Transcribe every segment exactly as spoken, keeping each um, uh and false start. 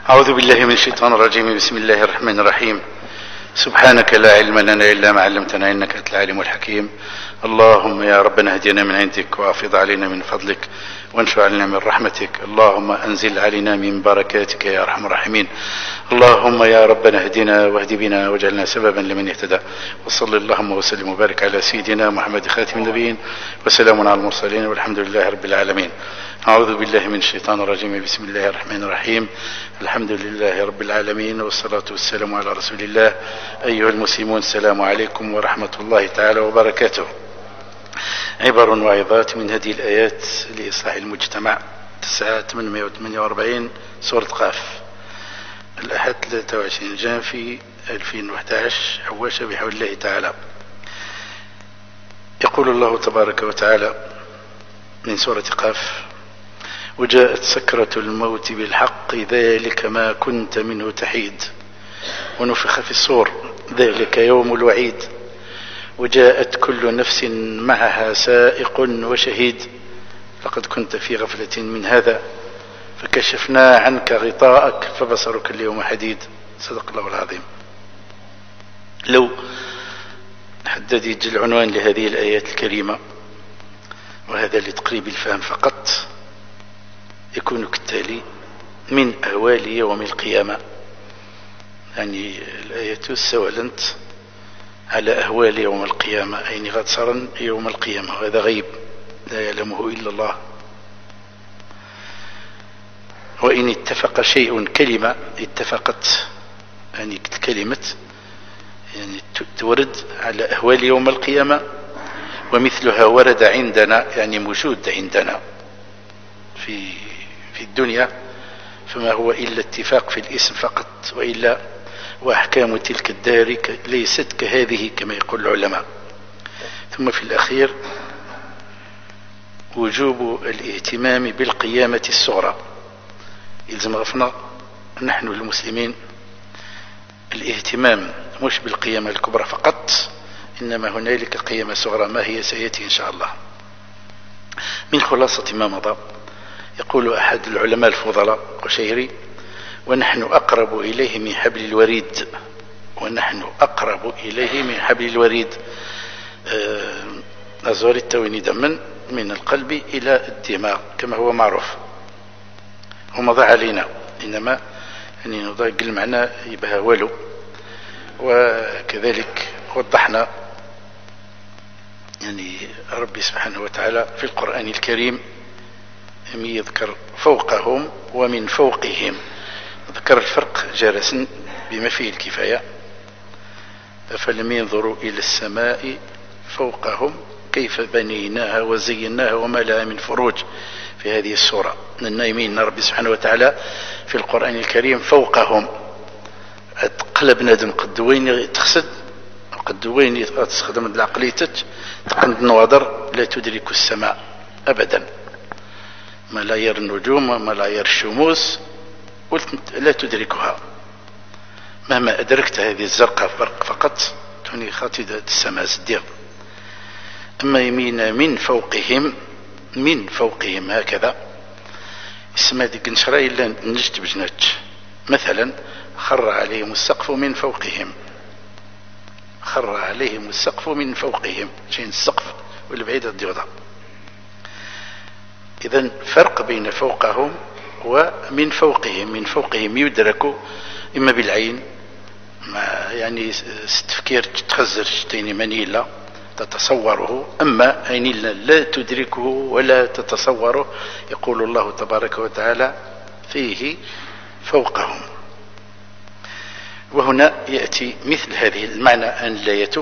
أعوذ بالله من الشيطان الرجيم. بسم الله الرحمن الرحيم. سبحانك لا علم لنا إلا ما علمتنا إنك أنت العليم الحكيم. اللهم يا ربنا اهدنا من عندك وافض علينا من فضلك وانشر علينا من رحمتك. اللهم أنزل علينا من بركاتك يا أرحم الراحمين. اللهم يا ربنا اهدنا واهد بنا واجعلنا سببا لمن اهتدى. وصل اللهم وسلم وبارك على سيدنا محمد خاتم النبيين وسلام على المرسلين والحمد لله رب العالمين. أعوذ بالله من الشيطان الرجيم. بسم الله الرحمن الرحيم. الحمد لله رب العالمين والصلاة والسلام على رسول الله. أيها المسلمون السلام عليكم ورحمة الله تعالى وبركاته. عبر وعظات من هذه الآيات لإصلاح المجتمع. تسعة ثمانمائة وثمانية وأربعين سورة قاف، الأحد ثلاثة وعشرين جانفي ألفين وأحد عشر حواشة بحول الله تعالى. يقول الله تبارك وتعالى من سورة قاف: وجاءت سكرة الموت بالحق ذلك ما كنت منه تحيد ونفخ في الصور ذلك يوم الوعيد وجاءت كل نفس معها سائق وشهيد لقد كنت في غفلة من هذا فكشفنا عنك غطاءك فبصرك اليوم حديد. صدق الله العظيم. لو حددت العنوان لهذه الآيات الكريمة، وهذا لتقريب الفهم فقط، يكون كالتالي: من أهوال يوم القيامة. يعني الآية استولنت على أهوال يوم القيامة، أي غد صار يوم القيامة، وهذا غيب لا يعلمه إلا الله. وإن اتفق شيء كلمة اتفقت، يعني كلمة يعني تورد على أهوال يوم القيامة، ومثلها ورد عندنا، يعني موجود عندنا في في الدنيا، فما هو إلا اتفاق في الاسم فقط، وإلا وأحكام تلك الدار ليست كهذه كما يقول العلماء. ثم في الأخير وجوب الاهتمام بالقيامة الصغرى. يلزم غفنا نحن المسلمين الاهتمام مش بالقيامة الكبرى فقط، إنما هنالك قيامة صغرى. ما هي؟ سيأتي إن شاء الله. من خلاصة ما مضى، يقول أحد العلماء الفضلاء قشيري: ونحن أقرب إليه من حبل الوريد. ونحن أقرب إليه من حبل الوريد. أزور التوين دما من القلب إلى الدماغ كما هو معروف، ومضى علينا، إنما يعني نضاق المعنى يبها ولو. وكذلك وضحنا يعني ربي سبحانه وتعالى في القرآن الكريم يذكر فوقهم ومن فوقهم، ذكر الفرق جالسا بما فيه الكفاية. أفلم ينظروا إلى السماء فوقهم كيف بنيناها وزيناها وما لها من فروج، في هذه السورة. النايمين ربي سبحانه وتعالى في القرآن الكريم فوقهم. قلب نادم قد وين تخسد، قد وين تستخدم العقليتك تقند النوادر لا تدرك السماء أبدا. ما لا يرى النجوم ما لا يرى الشموس لا تدركها. مهما أدركت هذه الزرقاء فقط توني خاطدة السماء الدير. أما يمين من فوقهم، من فوقهم هكذا اسمها ديك نشرا إلا نجت بجنات. مثلا خر عليهم السقف من فوقهم، خر عليهم السقف من فوقهم، شين السقف والبعيد الديوضة. إذن فرق بين فوقهم ومن فوقهم. من فوقهم يدرك إما بالعين، ما يعني التفكير تخزر شتين منيلة تتصوره، أما عين لا تدركه ولا تتصوره. يقول الله تبارك وتعالى فيه فوقهم. وهنا يأتي مثل هذه المعنى أن الآية: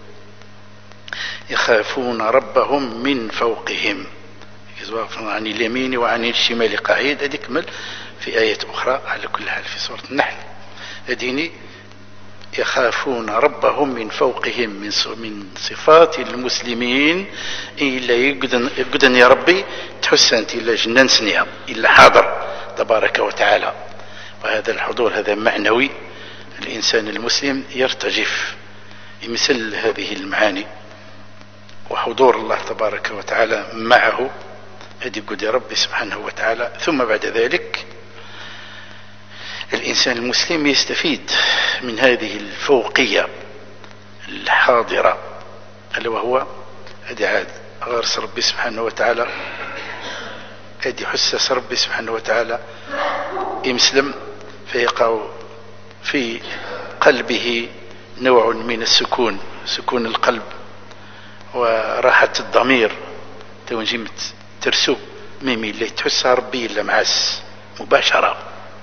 يخافون ربهم من فوقهم، عن اليمين وعن الشمال قعيد. هذه كمل في آية أخرى على كل حال في سورة النحل. هذين يخافون ربهم من فوقهم، من من صفات المسلمين. إلا يقدن يا ربي تحسنت إلا جنان سنيها إلا حاضر تبارك وتعالى. وهذا الحضور هذا معنوي. الإنسان المسلم يرتجف مثل هذه المعاني، وحضور الله تبارك وتعالى معه. هذه قد يا ربي سبحانه وتعالى. ثم بعد ذلك الإنسان المسلم يستفيد من هذه الفوقية الحاضرة، ألا وهو هذه عاد غرس ربي سبحانه وتعالى، هذه حسس ربي سبحانه وتعالى يمسلم فيقع في قلبه نوع من السكون، سكون القلب وراحة الضمير. تونجمت ترسو ميمي اللي تحسها ربي إلا معاس مباشرة،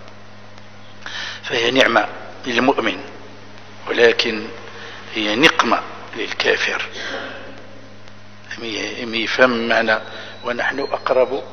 فهي نعمة للمؤمن ولكن هي نقمة للكافر. يفهم معنى ونحن أقرب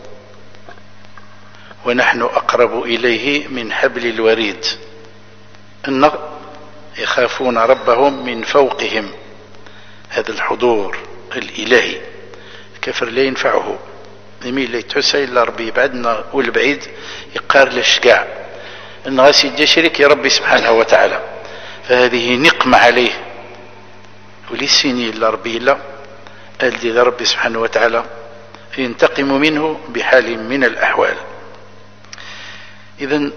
ونحن أقرب إليه من حبل الوريد، أن يخافون ربهم من فوقهم. هذا الحضور الإلهي الكافر لا ينفعه، يميل لا يتحسى إلا ربي بعدنا والبعيد يقار للشقاع أن غاسي يشرك يا ربي سبحانه وتعالى، فهذه نقمة عليه وليسيني إلا ربي إلا الذي ربي سبحانه وتعالى ينتقم منه بحال من الأحوال. إذن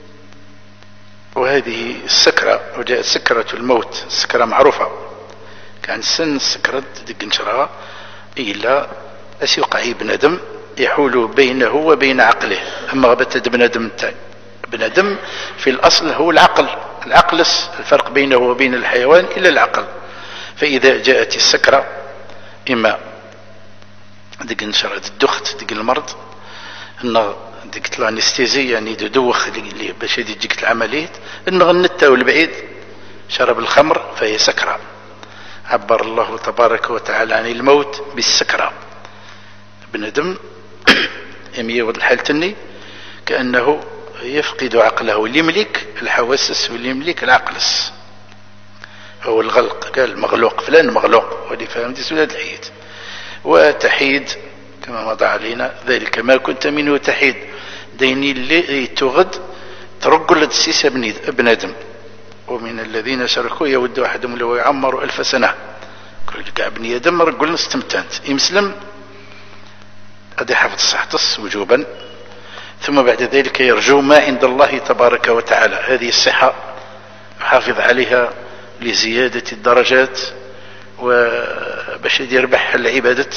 وهذه السكرة، وجاءت سكرة الموت، السكرة معروفة، كان سن السكرة دق نشرها إلا أس يقع بنادم يحول بينه وبين عقله. أما غبت بنادم التاني، بنادم في الأصل هو العقل، العقلس الفرق بينه وبين الحيوان إلا العقل. فإذا جاءت السكرة إما دق نشرة الدخت دق المرض أن دقت الانستيزي يعني دوخ اللي باش هذه تجيك العملية أن غنتا والبعيد شرب الخمر فهي سكرة. عبر الله تبارك وتعالى عن الموت بالسكرة. بنادم يميز الحال تني كأنه يفقد عقله، اللي يملك الحواسس واللي يملك العقلس هو الغلق. قال مغلوق فلان مغلوق، ودي فهمت سولاد الحيد وتحيد كما مضى علينا ذلك ما كنت منه تحيد. ديني اللي تغد ترقل السيسة ابن آدم، ومن الذين شركوا يود أحدهم لو يعمر ألف سنة. كل كاع ابن آدم رقل استمتنت يمسلم أدي حفظ صحتص وجوبا، ثم بعد ذلك يرجو ما عند الله تبارك وتعالى. هذه الصحة يحافظ عليها لزيادة الدرجات وباش يربح العبادة،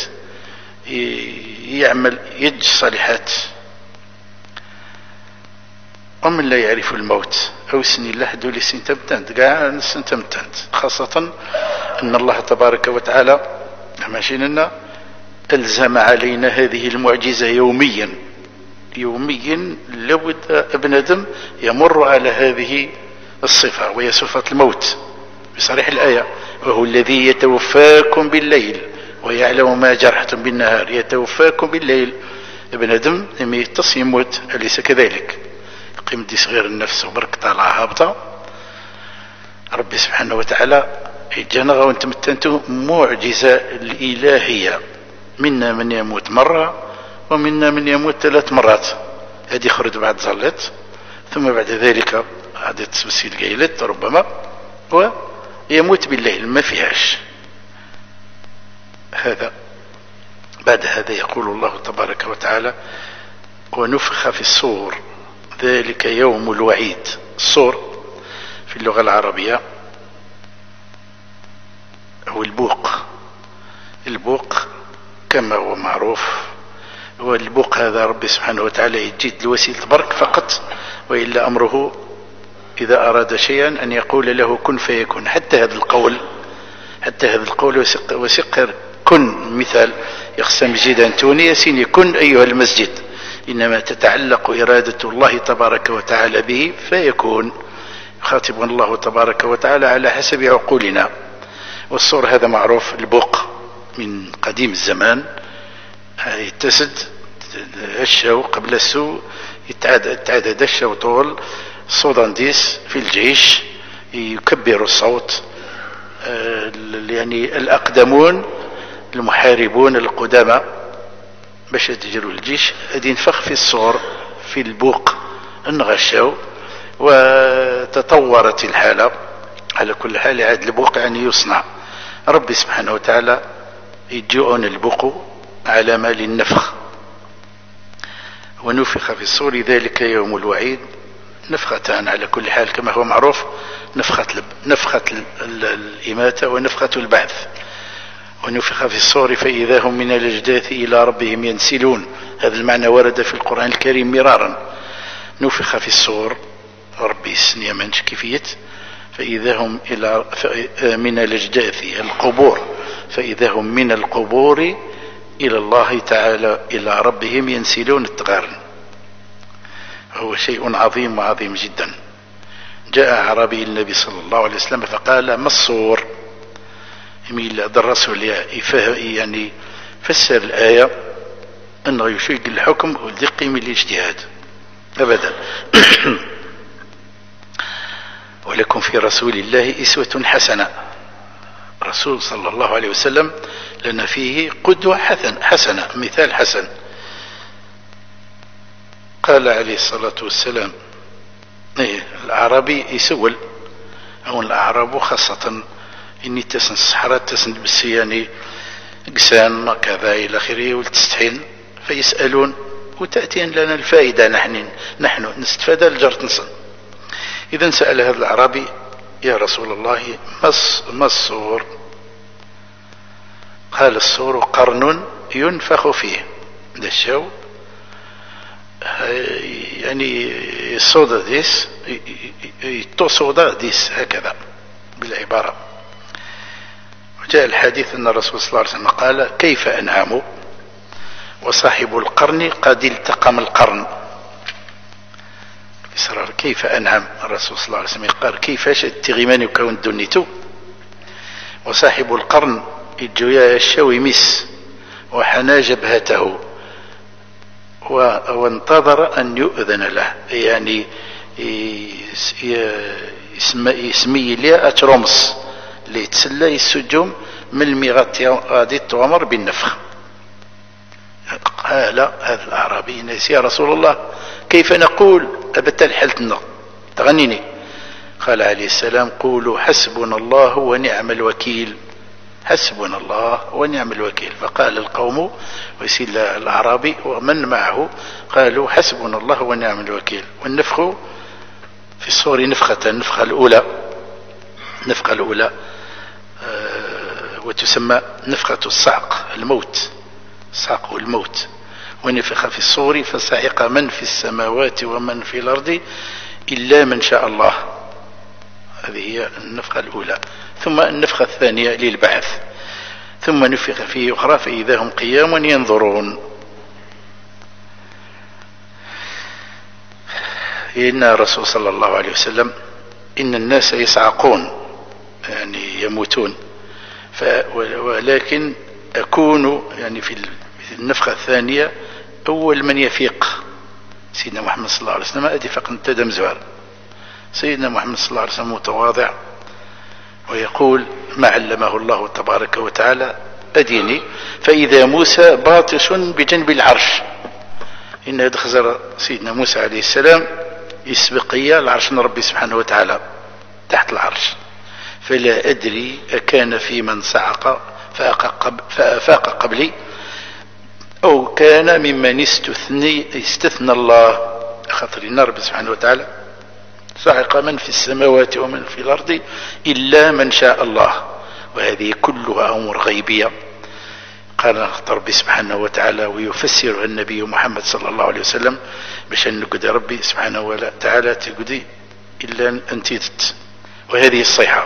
يعمل يج صالحات. ومن لا يعرف الموت أو سن الله دولي سنتمتنت قاع سنتمتنت، خاصة أن الله تبارك وتعالى ماشي لنا ألزم علينا هذه المعجزة يوميا يوميا. لابد ابن آدم يمر على هذه الصفة وهي صفة الموت بصريح الآية. وهو الذي يتوفاكم بالليل ويعلم ما جرحتم بالنهار. يتوفاكم بالليل. ابن آدم لما يتص يموت، أليس كذلك؟ يقيم دي صغير النفس وبرك طالعة هابطة. ربي سبحانه وتعالى يجنغ وانتم تنتو معجزة الإلهية. منا من يموت مرة ومنا من يموت ثلاث مرات. هذه خرج بعد ظلت، ثم بعد ذلك عادة تسوسيل قيلت ربما ويموت بالليل ما فيهاش. هذا بعد هذا يقول الله تبارك وتعالى ونفخ في الصور ذلك يوم الوعيد. الصور في اللغة العربية هو البوق. البوق كما هو معروف، والبوق هذا ربي سبحانه وتعالى يجيد الوسيلة برك فقط، وإلا أمره إذا أراد شيئا أن يقول له كن فيكون. حتى هذا القول حتى هذا القول وسق, وسق كن، مثال يقسم جدا توني سيني كن أيها المسجد، إنما تتعلق إرادة الله تبارك وتعالى به فيكون. يخاطب الله تبارك وتعالى على حسب عقولنا. والصور هذا معروف البوق من قديم الزمان، يتسد الشو قبل السو يتعدد الشو طول السودانديس في الجيش يكبر الصوت. يعني الأقدمون المحاربون القدامى باش تجروا الجيش هذه ينفخ في الصور في البوق انغشوا، وتطورت الحالة. على كل حال عاد البوق يعني يصنع. ربي سبحانه وتعالى يجيئون البوق علامة للنفخ. ونفخ في الصور ذلك يوم الوعيد. نفختان على كل حال كما هو معروف، نفخة, نفخة الإماتة ونفخة البعث. ونفخ في الصور فإذا هم من الأجداث إلى ربهم ينسلون، هذا المعنى ورد في القرآن الكريم مرارا. نفخ في الصور ربي السنية منش كيفية، فإذا هم إلى من الأجداث القبور، فإذا هم من القبور إلى الله تعالى إلى ربهم ينسلون التغارن. هو شيء عظيم وعظيم جدا. جاء أعرابي النبي صلى الله عليه وسلم فقال ما الصور؟ يميل الرسول يعني فسر الآية أنه يشيق الحكم والدقي من الاجتهاد أبدا. ولكم في رسول الله إسوة حسنة، رسول صلى الله عليه وسلم لنا فيه قدوة حسن حسنة مثال حسن. قال عليه الصلاة والسلام إيه الأعرابي يسول أو الأعراب خاصة إني تسن الصحراء تسن بالسياني قسان كذا إلى آخره والتستحين فيسألون وتأتين لنا الفائدة، نحن نحن نستفاد الجرت نصن. إذا سأل هذا الأعرابي يا رسول الله ما الصور؟ قال الصور قرن ينفخ فيه. ده الشو يعني الصودا ديس يتو صودا ديس هكذا بالعبارة. وجاء الحديث أن الرسول صلى الله عليه وسلم قال كيف أنعم وصاحب القرن قد التقم القرن. كيف أنعم الرسول صلى الله عليه وسلم قال كيفاش التغيمان يكون دونيتو وصاحب القرن الجويا الشوي مس وحنى جبهته وانتظر أن يؤذن له، يعني يسمي لي أترمس اللي يتسلى السجوم من المغات غادي توامر بالنفخ. قال هذا الأعرابي يا رسول الله كيف نقول أبتل حلتنا تغنيني؟ قال عليه السلام قولوا حسبنا الله ونعم الوكيل، حسبنا الله ونعم الوكيل. فقال القوم ويسيل الأعرابي ومن معه قالوا حسبنا الله ونعم الوكيل. والنفخ في الصور نفخة، النفخة الأولى النفخة الأولى آه وتسمى نفخة الصعق الموت، الصعق والموت. ونفخ في الصور فصعق من في السماوات ومن في الأرض إلا من شاء الله. هذه هي النفخة الأولى. ثم النفخة الثانية للبعث، ثم نفخ فيه أخرى فإذا هم قيام ينظرون. إن الرسول صلى الله عليه وسلم إن الناس يصعقون يعني يموتون، ولكن أكون يعني في النفخة الثانية أول من يفيق. سيدنا محمد صلى الله عليه وسلم أدي فقط تدم زوار. سيدنا محمد صلى الله عليه وسلم متواضع ويقول ما علمه الله تبارك وتعالى أديني فإذا موسى باطش بجنب العرش. إن يدخزر سيدنا موسى عليه السلام يسبقية العرش ربي سبحانه وتعالى تحت العرش. فلا أدري أكان في من صعق فأفاق قبلي أو كان ممن استثني استثنى الله خاطر ربي سبحانه وتعالى صعق من في السماوات ومن في الأرض إلا من شاء الله. وهذه كلها أمور غيبية قال ربي سبحانه وتعالى ويفسر النبي محمد صلى الله عليه وسلم باش نقد ربي سبحانه وتعالى تقدي إلا أنتيت. وهذه الصيحة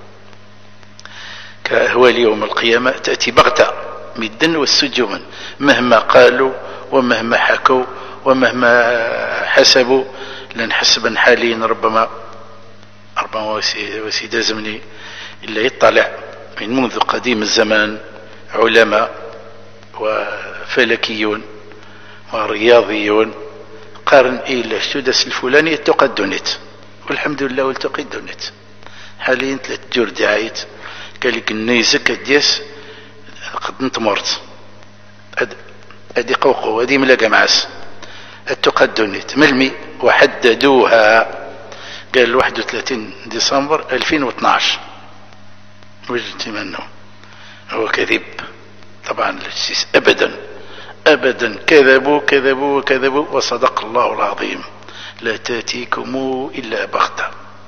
كأهوال يوم القيامة تأتي بغتة مدا والسجون مهما قالوا ومهما حكوا ومهما حسبوا لن حسبا حاليا ربما ربما وسيد زمني إلا يطلع من منذ قديم الزمان علماء وفلكيون ورياضيون قارن إلى السدس الفلاني التقدنت والحمد لله والتقدنت حاليا ثلاث جور دعاية قال لك النيزك ديس قد انتمرت ادي قوقو ادي ملاقى معاس التقدنت ملمي وحددوها قال واحد وثلاثين ديسمبر ألفين واثناش. وجدت منه هو كذب طبعا ابدا ابدا كذبوا كذبوا وكذبوا وصدق الله العظيم. لا تاتيكم إلا بغتة.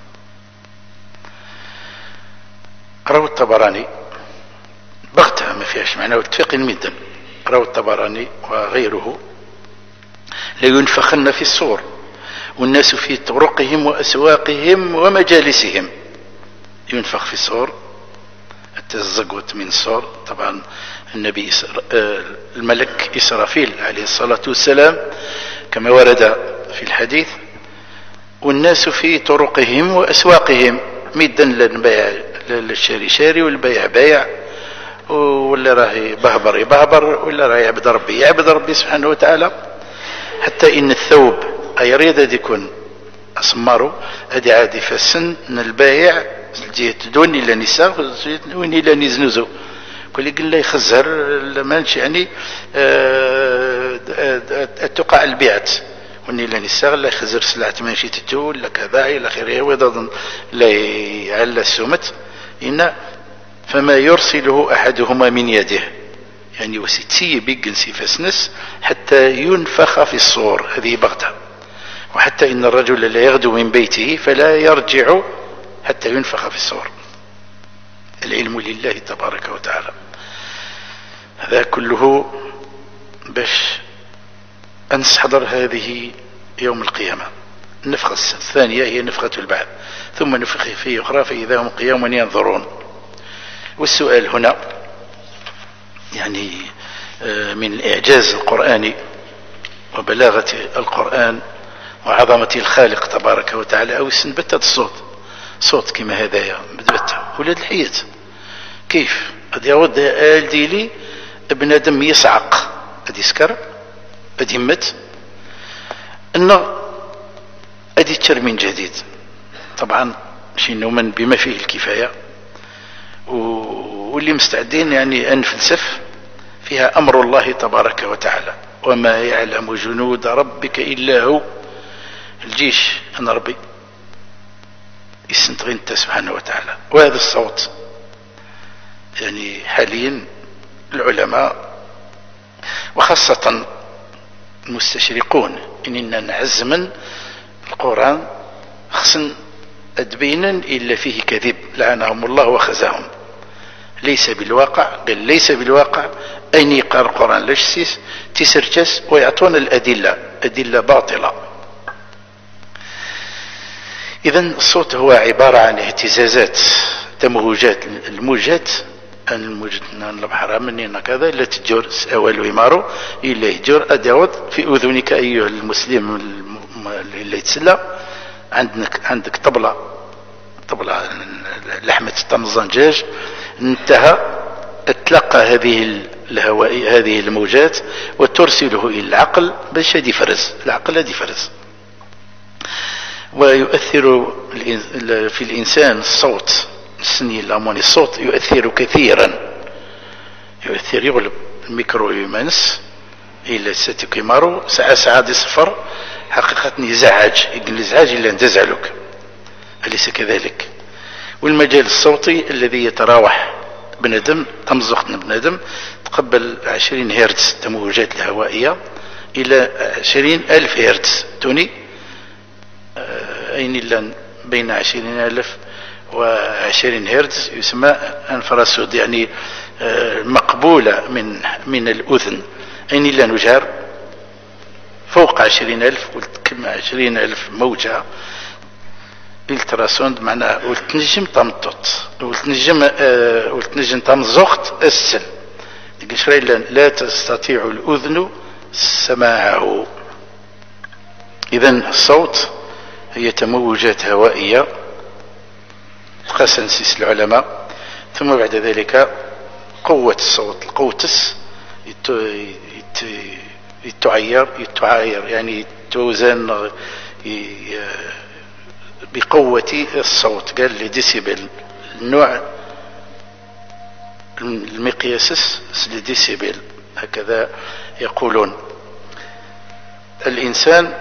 روى الطبراني بغتة ما فيهاش معنى واتفاق مدا. روى الطبراني وغيره لينفخن في الصور والناس في طرقهم وأسواقهم ومجالسهم. ينفخ في الصور التزقوت من الصور طبعا النبي الملك إسرافيل عليه الصلاة والسلام كما ورد في الحديث. والناس في طرقهم وأسواقهم مدا للبيع للشاري شاري والبيع بايع ولا راه بهبر يبهبر ولا راه يعبد ربي يعبد ربي سبحانه وتعالى. حتى إن الثوب أي رياضة يكون أسماره هذه عادي فالسن البايع جهة دون إلى نساء وين إلى نزنوزو كل يقول لا يخزر مانش يعني تقع البيعت وين إلى نساء لا يخزر سلعة ماشي تتو لا كذا إلى آخره ويضا لا يعلى السمت إن فما يرسله أحدهما من يده يعني وستي بيجنسي فسنس حتى ينفخ في الصور هذه بغتة. وحتى إن الرجل لا يغدو من بيته فلا يرجع حتى ينفخ في الصور. العلم لله تبارك وتعالى. هذا كله باش أنستحضر هذه يوم القيامة. النفخة الثانية هي نفخة البعث ثم نفخ فيه أخرى فإذا هم قيام ينظرون. والسؤال هنا يعني من إعجاز القرآن وبلاغة القرآن وعظمة الخالق تبارك وتعالى أو سنبتة الصوت صوت كما هذايا بدبتة ولاد الحياة كيف قد يود آل ديلي ابن آدم يصعق قد يسكر قد يمت انه قد يتشر من جديد. طبعا شي نؤمن بما فيه الكفاية واللي مستعدين يعني أن نفلسف فيها أمر الله تبارك وتعالى وما يعلم جنود ربك إلا هو. الجيش أنا ربي يستغي انت سبحانه وتعالى. وهذا الصوت يعني حاليا العلماء وخاصة المستشرقون إننا نعز من القرآن خصن أدبينا إلا فيه كذب لعنهم الله وخزاهم. ليس بالواقع قال ليس بالواقع أين يقرأ القرآن لشسيس تسرجس ويعطون الأدلة أدلة باطلة. إذن الصوت هو عبارة عن اهتزازات تموجات الموجات الموجتنا البحر مننا كذا لا تجور أول ويمارو إلا يجور أدعوت في أذنك أيها المسلم اللي يتسلى عندك عندك طبلة طبلة لحمة الطمزنجاج انتهى تتلقى هذه الهواء هذه الموجات وترسله إلى العقل باش هذه فرز العقل هذه فرز. ويؤثر في الإنسان الصوت السني الأموني الصوت يؤثر كثيرا يؤثر يغلب الميكرو يمنس إلا ستكمارو ساعة ساعة دي صفر حقيقة يزعج يقول الازعاج إلا أن تزعلك أليس كذلك. والمجال الصوتي الذي يتراوح بندم تمزقنا بندم تقبل عشرين هرتز تموجات الهوائية إلى عشرين ألف هرتز توني أين إلا بين عشرين ألف وعشرين هرتز يسمى انفراسود يعني مقبولة من من الأذن. أين إلا نجار فوق عشرين ألف كم عشرين ألف موجة التراسوند معناه والتنجم تمطط والتنجم آه والتنجم تمزخت السل لا تستطيع الأذن سماعه. إذن الصوت هي تموجات هوائية تقسنسيس العلماء. ثم بعد ذلك قوة الصوت القوتس يتعير يتعاير يعني توزن بقوة الصوت قال لي ديسيبل النوع المقياس لديسيبل هكذا يقولون. الإنسان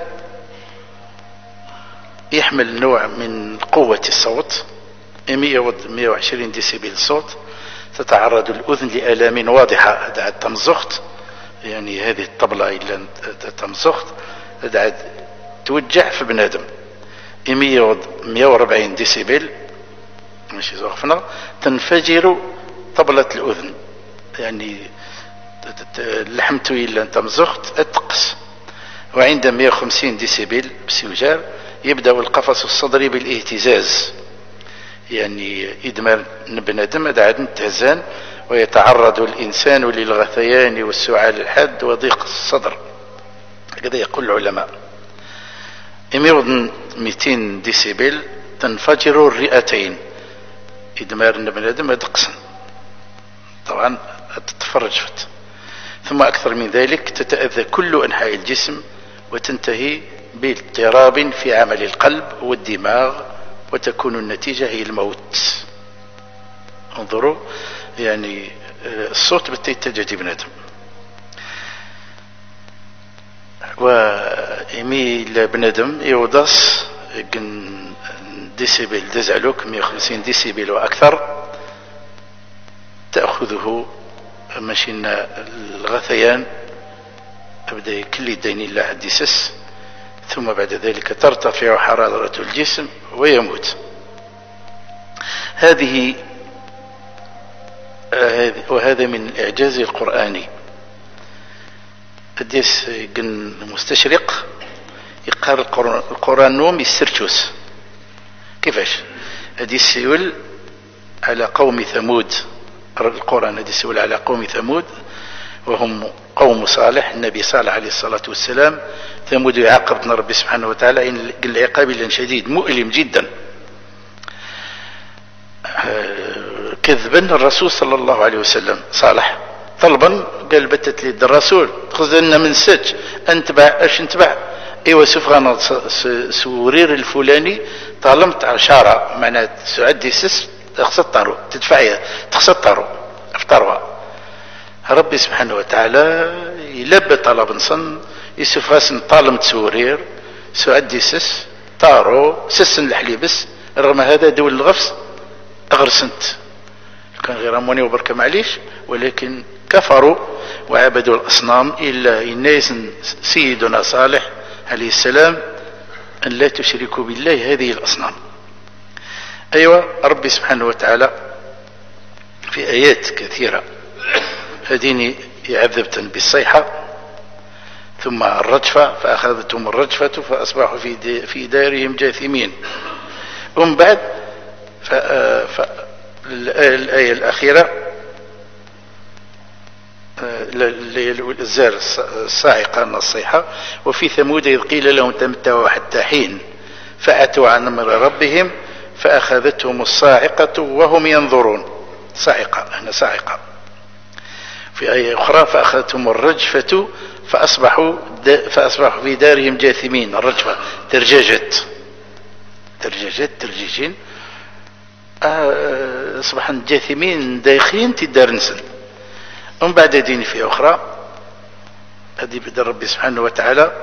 يحمل نوع من قوة الصوت مئة وعشرين ديسيبل صوت تتعرض الأذن لآلام واضحة دعت تمزخت يعني هذه الطبلة إلا تمزخت دعت توجع في بنادم مئة وأربعين ديسيبل ماشي زوقفنا تنفجر طبلة الأذن، يعني لحمته إلا أنت مزخت التقص. وعند مئة وخمسين ديسيبل بسيوجار يبدأ القفص الصدري بالاهتزاز، يعني إدمار بنادم عاد متهزان، ويتعرض الإنسان للغثيان والسعال الحاد وضيق الصدر، هكذا يقول العلماء. مئتين ديسيبل تنفجر الرئتين، إدمار بنادم دقسا طبعا تتفرج فت. ثم أكثر من ذلك تتأذى كل أنحاء الجسم، وتنتهي باضطراب في عمل القلب والدماغ، وتكون النتيجة هي الموت. انظروا يعني الصوت بالتيتجه بنادم. ويميل بنادم يودس ديسيبل دزعلوك مئة وخمسين ديسيبل وأكثر تأخذه ماشينا الغثيان، أبدأ كل دين الله الدسس، ثم بعد ذلك ترتفع حرارة الجسم ويموت. هذه وهذا من الإعجاز القرآني. الديس المستشرق يقرأ القرآن نوم يسترشوس كيفاش هذه السيول على قوم ثمود. القرآن هذه السيول على قوم ثمود وهم قوم صالح، النبي صالح عليه الصلاة والسلام. ثمود يعاقبنا ربي سبحانه وتعالى إن العقاب لن شديد مؤلم جدا. كذبا الرسول صلى الله عليه وسلم صالح طلبا قال بتت لي الرسول خذلنا من سج انتبع اش انتبع ايوا سوف غانا سورير الفلاني طالمت عشارة معناتها سعدي سس تخسطروا تدفعي تخسطروا افطروا. ربي سبحانه وتعالى يلبى طلب صن يسوف غاسن طالمت سورير سعدي سس طارو سسن الحليبس. رغم هذا دول الغفص اغرسنت كان غير اموني وبركة معليش، ولكن كفروا وعبدوا الاصنام الا الناس سيدنا صالح عليه السلام ان لا تشركوا بالله هذه الاصنام. ايوه ربي سبحانه وتعالى في ايات كثيرة هديني يعذبتن بالصيحة ثم الرجفة فاخذتهم الرجفة فاصبحوا في في دارهم جاثمين. ومن بعد ف... ف... الآية الأخيرة الزار الصاعقة الصيحة. وفي ثمود إذ قيل لهم تمتعوا حتى حين فأتوا عن أمر ربهم فأخذتهم الصاعقة وهم ينظرون. صاعقة هنا صاعقة. في آية أخرى فأخذتهم الرجفة فأصبحوا فأصبحوا في دارهم جاثمين. الرجفة ترججت ترججت ترجيجين أصبحوا جاثمين دايخين تدار نسن. ومن بعد دين في أخرى هذه بدأ ربي سبحانه وتعالى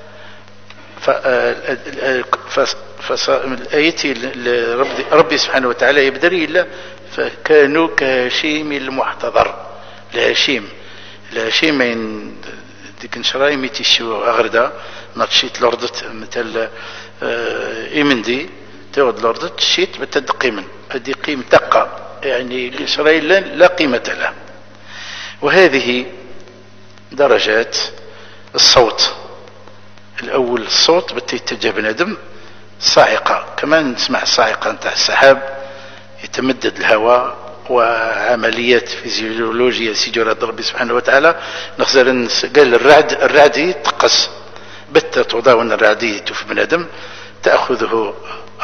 الآية ربي سبحانه وتعالى يبدري إلا فكانوا كهشيم المحتضر. الهشيم الهشيم من ديك نشراي ميتي شو أغردا نتشيت لوردت مثل إيمندي تود لوردت تشيت بتدقي من هذه قيمة تقى يعني إسرائيل لا قيمة له. وهذه درجات الصوت. الأول الصوت بتيتجه بنادم صاعقة، كمان نسمع الصاعقة نتاع السحاب يتمدد الهواء وعمليات فيزيولوجية سجارة ربي سبحانه وتعالى. نخزر قال الرعد الرعد يتقص بتة تضاون الرعدية في بنادم تأخذه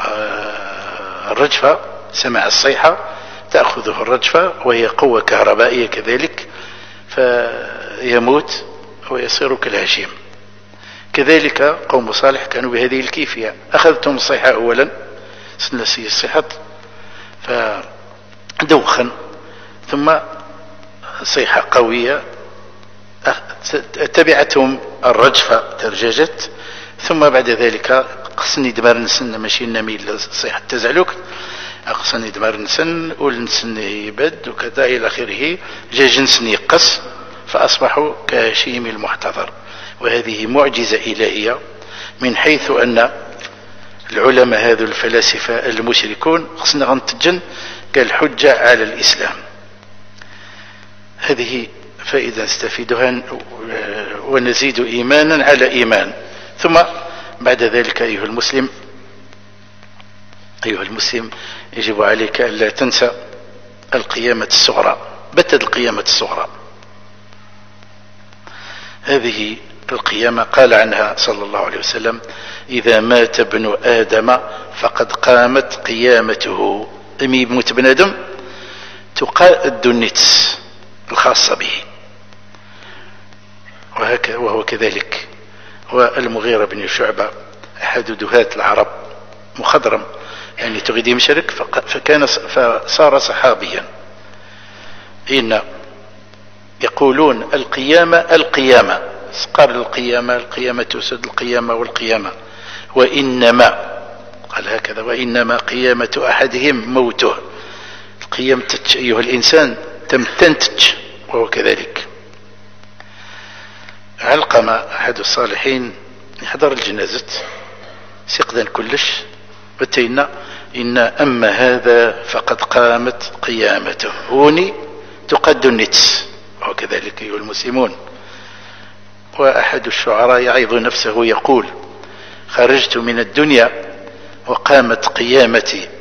الرجفة سمع الصيحة تأخذه الرجفة وهي قوة كهربائية كذلك فيموت ويصير كالهشيم. كذلك قوم صالح كانوا بهذه الكيفية. أخذتهم الصيحة أولا سنسي الصيحة فدوخا ثم صيحة قوية تبعتهم الرجفة ترججت ثم بعد ذلك قصني دمار نسن ماشي نميل صيحة تزعلوك قصني دمار نسن والنسن يبد وكذا إلى آخره جا جنس يقص فأصبحوا كهشيم المحتضر. وهذه معجزة إلهية من حيث أن العلماء هذو الفلاسفة المشركون خصنا غنتجن كالحجة على الإسلام. هذه فائدة نستفيدها ونزيد إيمانا على إيمان. ثم بعد ذلك أيها المسلم أيها المسلم يجب عليك أن لا تنسى القيامة الصغرى، بتت القيامة الصغرى. هذه القيامة قال عنها صلى الله عليه وسلم: إذا مات ابن آدم فقد قامت قيامته. أمي يموت ابن آدم تقاد النتس الخاصة به. وهو كذلك. والمغيرة بن شعبة أحد دهاة العرب مخضرم، يعني تغيدي مشرك، فكان فصار صحابيا. إن يقولون القيامة القيامة، قال القيامة القيامة تسد القيامة والقيامة، وإنما قال هكذا: وإنما قيامة أحدهم موته. القيامة أيها الإنسان تم تنتج، وهو كذلك. علقمة أحد الصالحين يحضر الجنازة سقدا كلش، بتينا إن أما هذا فقد قامت قيامته، هوني تقد النتس، وهو كذلك أيها المسلمون. وأحد الشعراء يعظ نفسه يقول: خرجت من الدنيا وقامت قيامتي،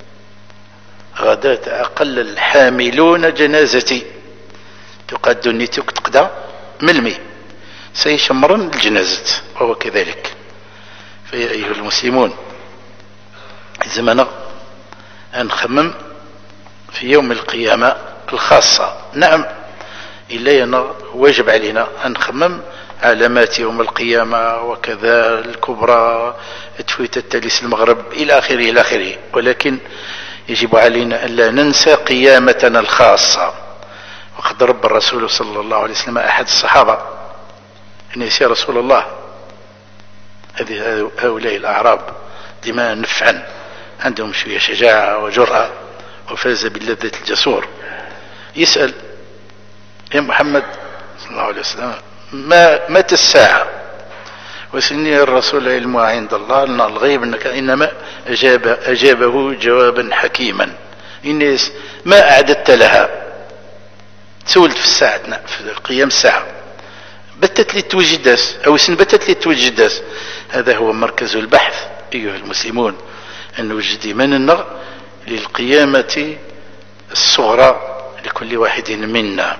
غداة أقل الحاملون جنازتي. تقد النتك تقدى ملمي سيشمرن الجنازة، وهو كذلك. فيا أيها المسلمون زمنا أن نخمم في يوم القيامة الخاصة. نعم، إلا أن واجب علينا أن نخمم علامات يوم القيامة وكذا الكبرى، تفويت التاليس المغرب إلى آخره إلى آخره، ولكن يجب علينا أن لا ننسى قيامتنا الخاصة. وقد رب الرسول صلى الله عليه وسلم أحد الصحابة: إن يا رسول الله، هذه هؤلاء الأعراب دماء نفعا، عندهم شوية شجاعة وجرأة، وفاز باللذة الجسور. يسأل: يا محمد صلى الله عليه وسلم، ما متى الساعة؟ وسني الرسول علمها عند الله، أن الغيب أنك إنما أجاب أجابه جوابا حكيما. الناس ما أعددت لها؟ سولت في الساعة، في قيام الساعة، بتت لي توجداس أو سن بتت لي توجداس. هذا هو مركز البحث أيها المسلمون، أن نوجد مننا للقيامة الصغرى لكل واحد منا.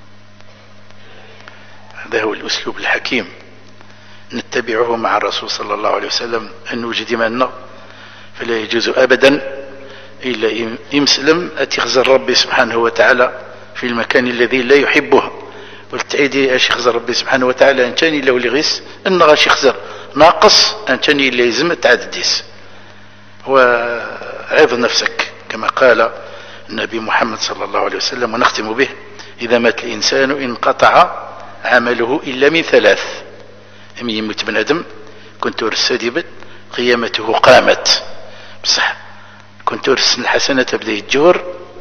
هذا هو الأسلوب الحكيم نتبعه مع الرسول صلى الله عليه وسلم، أن نوجد منا. فلا يجوز أبدا إلا يمسلم أتخزر ربي سبحانه وتعالى في المكان الذي لا يحبه، والتعيدي أش يخزر ربي سبحانه وتعالى أن تاني لو لغيس أن غاش يخزر ناقص أن تاني اللي يزم تعدديس. وعظ نفسك كما قال النبي محمد صلى الله عليه وسلم، ونختم به: إذا مات الإنسان انقطع عمله إلا من ثلاث. أم يموت بن آدم كنت رسدبت قيامته قامت، بصح كنت رسن الحسنة تبدأ الجور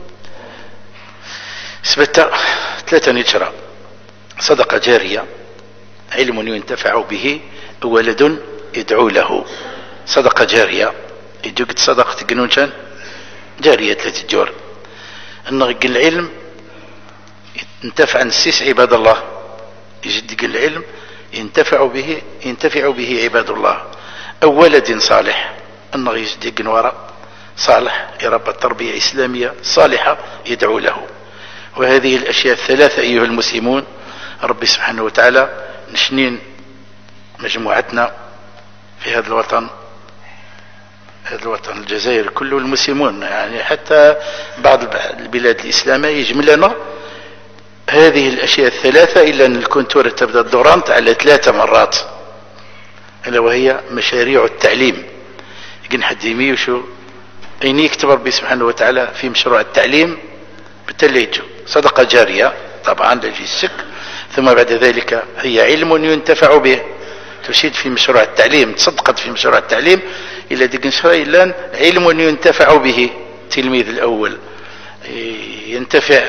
سبت ثلاثة نجرة: صدقة جارية، علم ينتفع به، ولد يدعو له. صدقة جارية يجوك صدقة تقنون جارية ثلاثة جور. أنه العلم ينتفع نسيس عباد الله، يجد العلم ينتفع به ينتفع به عباد الله. أو ولد صالح، أنه يجد وراء صالح يربى تربية إسلامية صالحة يدعو له. وهذه الأشياء الثلاثة أيها المسلمون ربي سبحانه وتعالى نشنين مجموعتنا في هذا الوطن، هذا الوطن الجزائر كله المسلمون، يعني حتى بعض البلاد الإسلامية يجمل لنا هذه الأشياء الثلاثة، إلا أن الكونتور تبدأ الدورانت على ثلاثة مرات، ألا وهي مشاريع التعليم. يقول حد يميوشو أين يكتب ربي سبحانه وتعالى في مشروع التعليم بالتليجو صدقة جارية طبعا لا يجي الشك. ثم بعد ذلك هي علم ينتفع به، تشيد في مشروع التعليم، تصدقت في مشروع التعليم إلا ديك إلا علم ينتفع به. التلميذ الأول ينتفع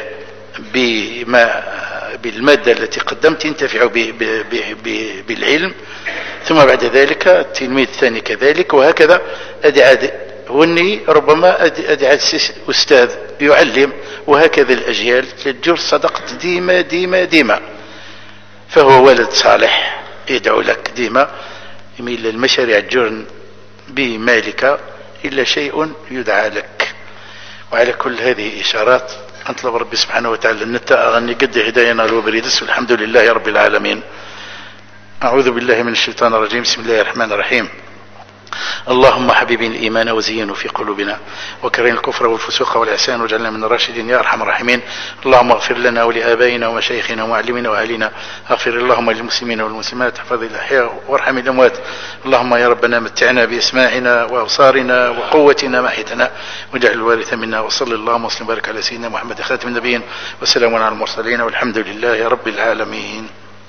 بما بالمادة التي قدمت، ينتفع بالعلم. ثم بعد ذلك التلميذ الثاني كذلك، وهكذا أدعى هوني ربما أدعى أستاذ يعلم، وهكذا الأجيال تجر صدقت ديما ديما ديما. فهو ولد صالح يدعو لك ديما، يميل المشاريع الجرن بمالك إلا شيء يدعى لك. وعلى كل هذه إشارات أنطلب ربي سبحانه وتعالى النتا أغني قد هداينا الوبريدس، والحمد لله رب العالمين. أعوذ بالله من الشيطان الرجيم. بسم الله الرحمن الرحيم. اللهم حبب الإيمان وزينه في قلوبنا، وكرهنا الكفر والفسوق والعصيان، واجعلنا من الراشدين يا أرحم الراحمين. اللهم اغفر لنا ولآبائنا ومشايخنا ومعلمنا وأهلنا، اغفر اللهم للمسلمين والمسلمات، احفظ الأحياء وارحم الأموات. اللهم يا ربنا متعنا بأسماعنا وأبصارنا وقوتنا ما أحيتنا، واجعل الوارث منا، وصل اللهم وسلم وبارك على سيدنا محمد خاتم النبيين، وسلام على المرسلين، والحمد لله رب العالمين.